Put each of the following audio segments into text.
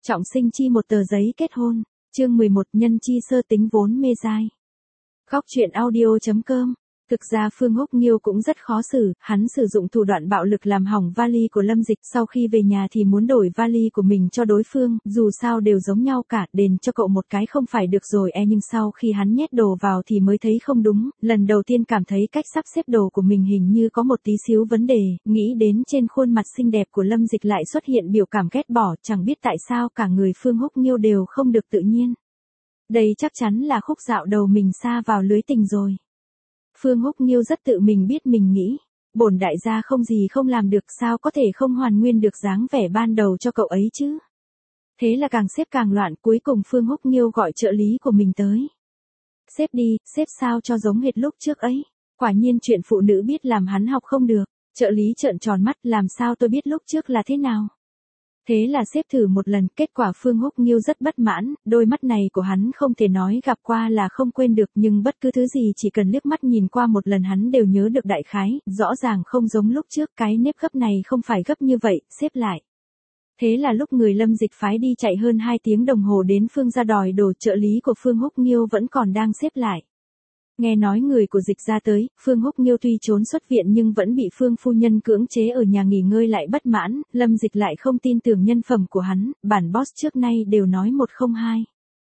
Trọng sinh chi một tờ giấy kết hôn. Chương 11 nhân chi sơ tính vốn mê dai. Góc truyện audio.com. Thực ra Phương Húc Nghiêu cũng rất khó xử, hắn sử dụng thủ đoạn bạo lực làm hỏng vali của Lâm Dịch, sau khi về nhà thì muốn đổi vali của mình cho đối phương, dù sao đều giống nhau cả, đền cho cậu một cái không phải được rồi nhưng sau khi hắn nhét đồ vào thì mới thấy không đúng, lần đầu tiên cảm thấy cách sắp xếp đồ của mình hình như có một tí xíu vấn đề, nghĩ đến trên khuôn mặt xinh đẹp của Lâm Dịch lại xuất hiện biểu cảm ghét bỏ, chẳng biết tại sao cả người Phương Húc Nghiêu đều không được tự nhiên. Đây chắc chắn là khúc dạo đầu mình sa vào lưới tình rồi. Phương Húc Nghiêu rất tự mình biết mình nghĩ, bổn đại gia không gì không làm được, sao có thể không hoàn nguyên được dáng vẻ ban đầu cho cậu ấy chứ. Thế là càng xếp càng loạn, cuối cùng Phương Húc Nghiêu gọi trợ lý của mình tới. Xếp đi, xếp sao cho giống hệt lúc trước ấy. Quả nhiên chuyện phụ nữ biết làm hắn học không được. Trợ lý trợn tròn mắt, làm sao tôi biết lúc trước là thế nào. Thế là xếp thử một lần, kết quả Phương Húc Nghiêu rất bất mãn, đôi mắt này của hắn không thể nói gặp qua là không quên được, nhưng bất cứ thứ gì chỉ cần liếc mắt nhìn qua một lần hắn đều nhớ được đại khái, rõ ràng không giống lúc trước, cái nếp gấp này không phải gấp như vậy, xếp lại. Thế là lúc người Lâm Dịch phái đi chạy hơn 2 tiếng đồng hồ đến Phương gia đòi đồ, trợ lý của Phương Húc Nghiêu vẫn còn đang xếp lại. Nghe nói người của Dịch ra tới, Phương Húc Nghiêu tuy trốn xuất viện nhưng vẫn bị Phương phu nhân cưỡng chế ở nhà nghỉ ngơi lại bất mãn, Lâm Dịch lại không tin tưởng nhân phẩm của hắn, bản boss trước nay đều nói 102.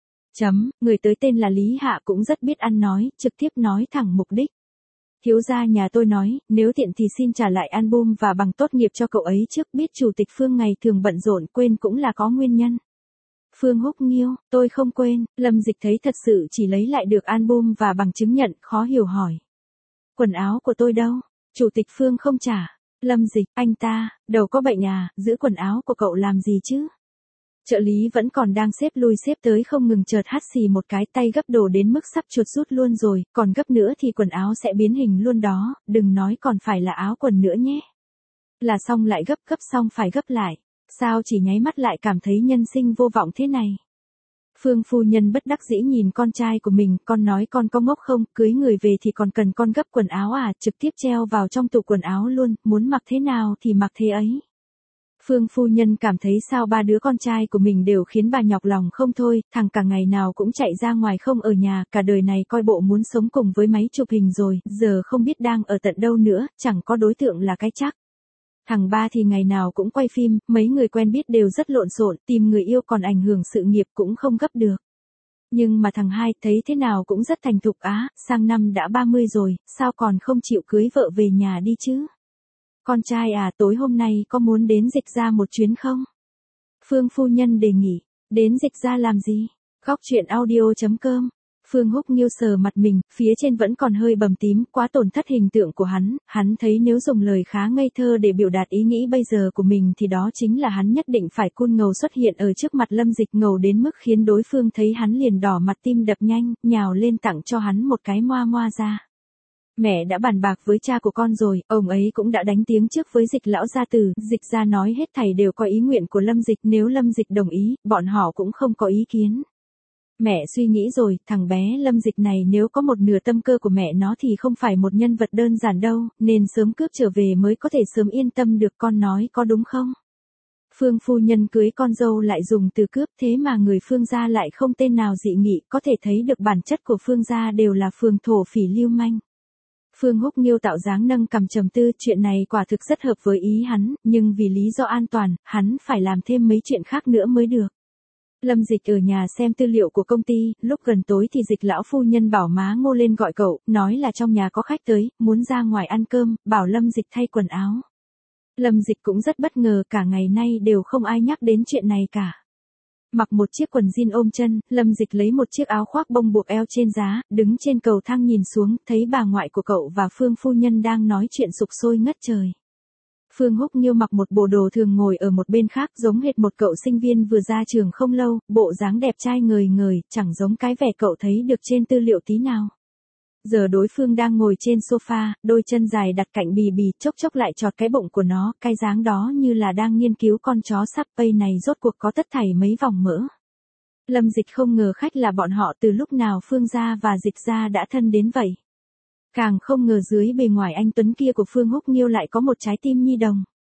Người tới tên là Lý Hạ cũng rất biết ăn nói, trực tiếp nói thẳng mục đích. Thiếu gia nhà tôi nói, nếu tiện thì xin trả lại album và bằng tốt nghiệp cho cậu ấy trước, biết chủ tịch Phương ngày thường bận rộn quên cũng là có nguyên nhân. Phương Húc Nghiêu, tôi không quên, Lâm Dịch thấy thật sự chỉ lấy lại được album và bằng chứng nhận, khó hiểu hỏi. Quần áo của tôi đâu? Chủ tịch Phương không trả. Lâm Dịch, anh ta, đầu có bệnh à, giữ quần áo của cậu làm gì chứ? Trợ lý vẫn còn đang xếp lui xếp tới không ngừng, chợt hắt xì một cái, tay gấp đồ đến mức sắp chuột rút luôn rồi, còn gấp nữa thì quần áo sẽ biến hình luôn đó, đừng nói còn phải là áo quần nữa nhé. Là xong lại gấp, gấp xong phải gấp lại. Sao chỉ nháy mắt lại cảm thấy nhân sinh vô vọng thế này? Phương phu nhân bất đắc dĩ nhìn con trai của mình, con nói con có ngốc không, cưới người về thì còn cần con gấp quần áo à, trực tiếp treo vào trong tủ quần áo luôn, muốn mặc thế nào thì mặc thế ấy. Phương phu nhân cảm thấy sao ba đứa con trai của mình đều khiến bà nhọc lòng không thôi, thằng cả ngày nào cũng chạy ra ngoài không ở nhà, cả đời này coi bộ muốn sống cùng với máy chụp hình rồi, giờ không biết đang ở tận đâu nữa, chẳng có đối tượng là cái chắc. Thằng ba thì ngày nào cũng quay phim, mấy người quen biết đều rất lộn xộn, tìm người yêu còn ảnh hưởng sự nghiệp cũng không gấp được. Nhưng mà thằng hai thấy thế nào cũng rất thành thục á, sang năm đã 30 rồi, sao còn không chịu cưới vợ về nhà đi chứ? Con trai à, tối hôm nay có muốn đến Dịch ra một chuyến không? Phương phu nhân đề nghị, đến Dịch ra làm gì? Góc truyện audio.com. Phương Húc Nghiêu sờ mặt mình, phía trên vẫn còn hơi bầm tím, quá tổn thất hình tượng của hắn thấy nếu dùng lời khá ngây thơ để biểu đạt ý nghĩ bây giờ của mình thì đó chính là hắn nhất định phải cool ngầu xuất hiện ở trước mặt Lâm Dịch, ngầu đến mức khiến đối phương thấy hắn liền đỏ mặt tim đập nhanh, nhào lên tặng cho hắn một cái moa moa ra. Mẹ đã bàn bạc với cha của con rồi, ông ấy cũng đã đánh tiếng trước với Dịch lão gia tử, Dịch gia nói hết thảy đều có ý nguyện của Lâm Dịch, nếu Lâm Dịch đồng ý, bọn họ cũng không có ý kiến. Mẹ suy nghĩ rồi, thằng bé Lâm Dịch này nếu có một nửa tâm cơ của mẹ nó thì không phải một nhân vật đơn giản đâu, nên sớm cướp trở về mới có thể sớm yên tâm được, con nói có đúng không? Phương phu nhân cưới con dâu lại dùng từ cướp, thế mà người Phương gia lại không tên nào dị nghị, có thể thấy được bản chất của Phương gia đều là phường thổ phỉ lưu manh. Phương Húc Nghiêu tạo dáng nâng cằm trầm tư, chuyện này quả thực rất hợp với ý hắn, nhưng vì lý do an toàn, hắn phải làm thêm mấy chuyện khác nữa mới được. Lâm Dịch ở nhà xem tư liệu của công ty, lúc gần tối thì Dịch lão phu nhân bảo má Ngô lên gọi cậu, nói là trong nhà có khách tới, muốn ra ngoài ăn cơm, bảo Lâm Dịch thay quần áo. Lâm Dịch cũng rất bất ngờ, cả ngày nay đều không ai nhắc đến chuyện này cả. Mặc một chiếc quần jean ôm chân, Lâm Dịch lấy một chiếc áo khoác bông buộc eo trên giá, đứng trên cầu thang nhìn xuống, thấy bà ngoại của cậu và Phương phu nhân đang nói chuyện sục sôi ngất trời. Phương Húc Nghiêu mặc một bộ đồ thường ngồi ở một bên khác, giống hệt một cậu sinh viên vừa ra trường không lâu, bộ dáng đẹp trai ngời ngời, chẳng giống cái vẻ cậu thấy được trên tư liệu tí nào. Giờ đối phương đang ngồi trên sofa, đôi chân dài đặt cạnh bì bì, chốc chốc lại chọt cái bụng của nó, cái dáng đó như là đang nghiên cứu con chó sắp pây này rốt cuộc có tất thảy mấy vòng mỡ. Lâm Dịch không ngờ khách là bọn họ, từ lúc nào Phương gia và Dịch gia đã thân đến vậy. Càng không ngờ dưới bề ngoài anh tuấn kia của Phương Húc Nghiêu lại có một trái tim nhi đồng.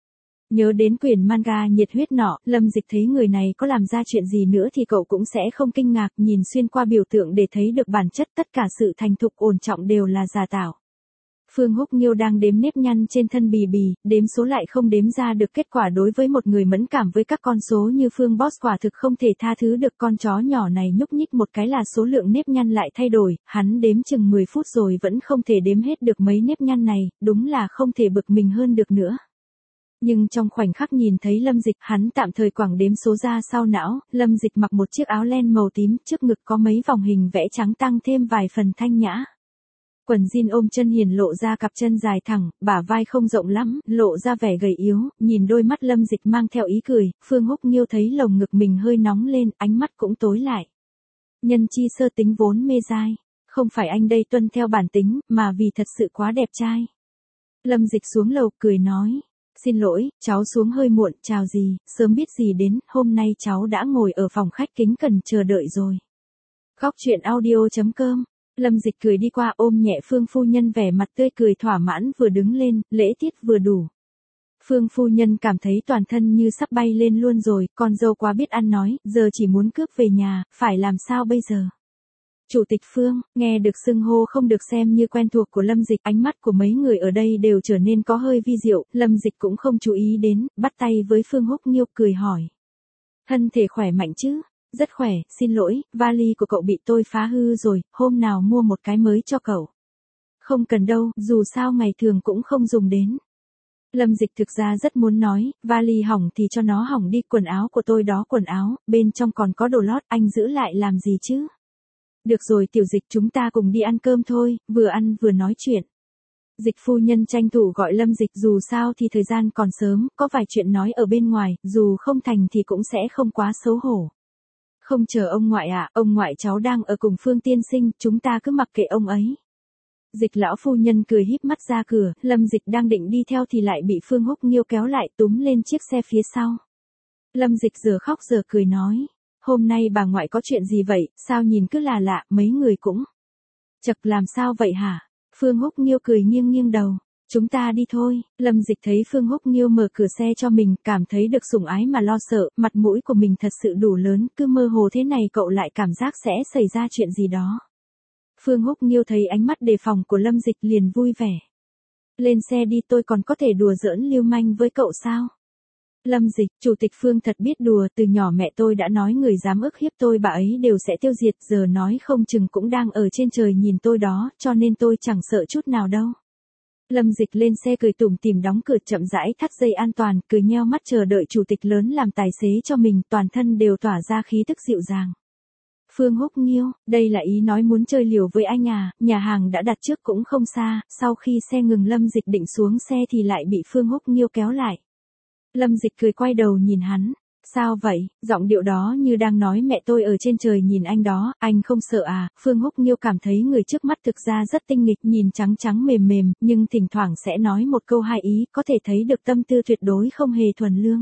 Nhớ đến quyển manga nhiệt huyết nọ, Lâm Dịch thấy người này có làm ra chuyện gì nữa thì cậu cũng sẽ không kinh ngạc, nhìn xuyên qua biểu tượng để thấy được bản chất tất cả sự thành thục ổn trọng đều là giả tạo. Phương Húc Nghiêu đang đếm nếp nhăn trên thân Bì Bì, đếm số lại không đếm ra được kết quả. Đối với một người mẫn cảm với các con số như Phương Boss quả thực không thể tha thứ được. Con chó nhỏ này nhúc nhích một cái là số lượng nếp nhăn lại thay đổi, hắn đếm chừng 10 phút rồi vẫn không thể đếm hết được mấy nếp nhăn này, đúng là không thể bực mình hơn được nữa. Nhưng trong khoảnh khắc nhìn thấy Lâm Dịch, hắn tạm thời quẳng đếm số ra sau não. Lâm Dịch mặc một chiếc áo len màu tím, trước ngực có mấy vòng hình vẽ trắng tăng thêm vài phần thanh nhã. Quần jean ôm chân hiền lộ ra cặp chân dài thẳng, bả vai không rộng lắm, lộ ra vẻ gầy yếu, nhìn đôi mắt Lâm Dịch mang theo ý cười, Phương Húc Nghiêu thấy lồng ngực mình hơi nóng lên, ánh mắt cũng tối lại. Nhân chi sơ tính vốn mê dai, không phải anh đây tuân theo bản tính, mà vì thật sự quá đẹp trai. Lâm Dịch xuống lầu cười nói, xin lỗi, cháu xuống hơi muộn, chào gì, sớm biết gì đến, hôm nay cháu đã ngồi ở phòng khách kính cẩn chờ đợi rồi. Góc truyện audio.com. Lâm Dịch cười đi qua ôm nhẹ Phương phu nhân, vẻ mặt tươi cười thỏa mãn, vừa đứng lên, lễ tiết vừa đủ. Phương phu nhân cảm thấy toàn thân như sắp bay lên luôn rồi, con dâu quá biết ăn nói, giờ chỉ muốn cướp về nhà, phải làm sao bây giờ? Chủ tịch Phương, nghe được xưng hô không được xem như quen thuộc của Lâm Dịch, ánh mắt của mấy người ở đây đều trở nên có hơi vi diệu, Lâm Dịch cũng không chú ý đến, bắt tay với Phương Húc Nghiêu cười hỏi. Thân thể khỏe mạnh chứ? Rất khỏe, xin lỗi, vali của cậu bị tôi phá hư rồi, hôm nào mua một cái mới cho cậu. Không cần đâu, dù sao ngày thường cũng không dùng đến. Lâm Dịch thực ra rất muốn nói, vali hỏng thì cho nó hỏng đi, quần áo của tôi đó, quần áo, bên trong còn có đồ lót, anh giữ lại làm gì chứ? Được rồi Tiểu Dịch, chúng ta cùng đi ăn cơm thôi, vừa ăn vừa nói chuyện. Dịch phu nhân tranh thủ gọi Lâm Dịch, dù sao thì thời gian còn sớm, có vài chuyện nói ở bên ngoài, dù không thành thì cũng sẽ không quá xấu hổ. Không chờ ông ngoại à, ông ngoại cháu đang ở cùng Phương tiên sinh, chúng ta cứ mặc kệ ông ấy. Dịch lão phu nhân cười híp mắt ra cửa, Lâm Dịch đang định đi theo thì lại bị Phương Húc Nghiêu kéo lại túm lên chiếc xe phía sau. Lâm Dịch giờ khóc giờ cười nói, hôm nay bà ngoại có chuyện gì vậy, sao nhìn cứ là lạ, mấy người cũng. Chật làm sao vậy hả? Phương Húc Nghiêu cười nghiêng nghiêng đầu. Chúng ta đi thôi. Lâm Dịch thấy Phương Húc Nghiêu mở cửa xe cho mình, cảm thấy được sủng ái mà lo sợ, mặt mũi của mình thật sự đủ lớn, cứ mơ hồ thế này cậu lại cảm giác sẽ xảy ra chuyện gì đó. Phương Húc Nghiêu thấy ánh mắt đề phòng của Lâm Dịch liền vui vẻ. Lên xe đi, tôi còn có thể đùa giỡn lưu manh với cậu sao? Lâm Dịch, Chủ tịch Phương thật biết đùa, từ nhỏ mẹ tôi đã nói người dám ức hiếp tôi bà ấy đều sẽ tiêu diệt, giờ nói không chừng cũng đang ở trên trời nhìn tôi đó, cho nên tôi chẳng sợ chút nào đâu. Lâm Dịch lên xe cười tủm tỉm đóng cửa chậm rãi thắt dây an toàn, cười nheo mắt chờ đợi chủ tịch lớn làm tài xế cho mình, toàn thân đều tỏa ra khí tức dịu dàng. Phương Húc Nghiêu, đây là ý nói muốn chơi liều với anh à, nhà hàng đã đặt trước cũng không xa, sau khi xe ngừng Lâm Dịch định xuống xe thì lại bị Phương Húc Nghiêu kéo lại. Lâm Dịch cười quay đầu nhìn hắn, sao vậy, giọng điệu đó như đang nói mẹ tôi ở trên trời nhìn anh đó, anh không sợ à? Phương Húc Nghiêu cảm thấy người trước mắt thực ra rất tinh nghịch, nhìn trắng trắng mềm mềm, nhưng thỉnh thoảng sẽ nói một câu hai ý, có thể thấy được tâm tư tuyệt đối không hề thuần lương.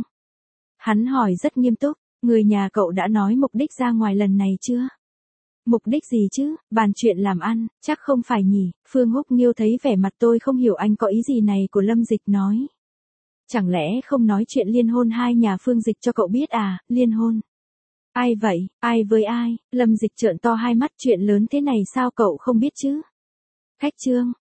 Hắn hỏi rất nghiêm túc, người nhà cậu đã nói mục đích ra ngoài lần này chưa? Mục đích gì chứ, bàn chuyện làm ăn, chắc không phải nhỉ? Phương Húc Nghiêu thấy vẻ mặt tôi không hiểu anh có ý gì này của Lâm Dịch nói. Chẳng lẽ không nói chuyện liên hôn hai nhà Phương Dịch cho cậu biết à, liên hôn? Ai vậy, ai với ai? Lâm Dịch trợn to hai mắt, chuyện lớn thế này sao cậu không biết chứ? Khách trương,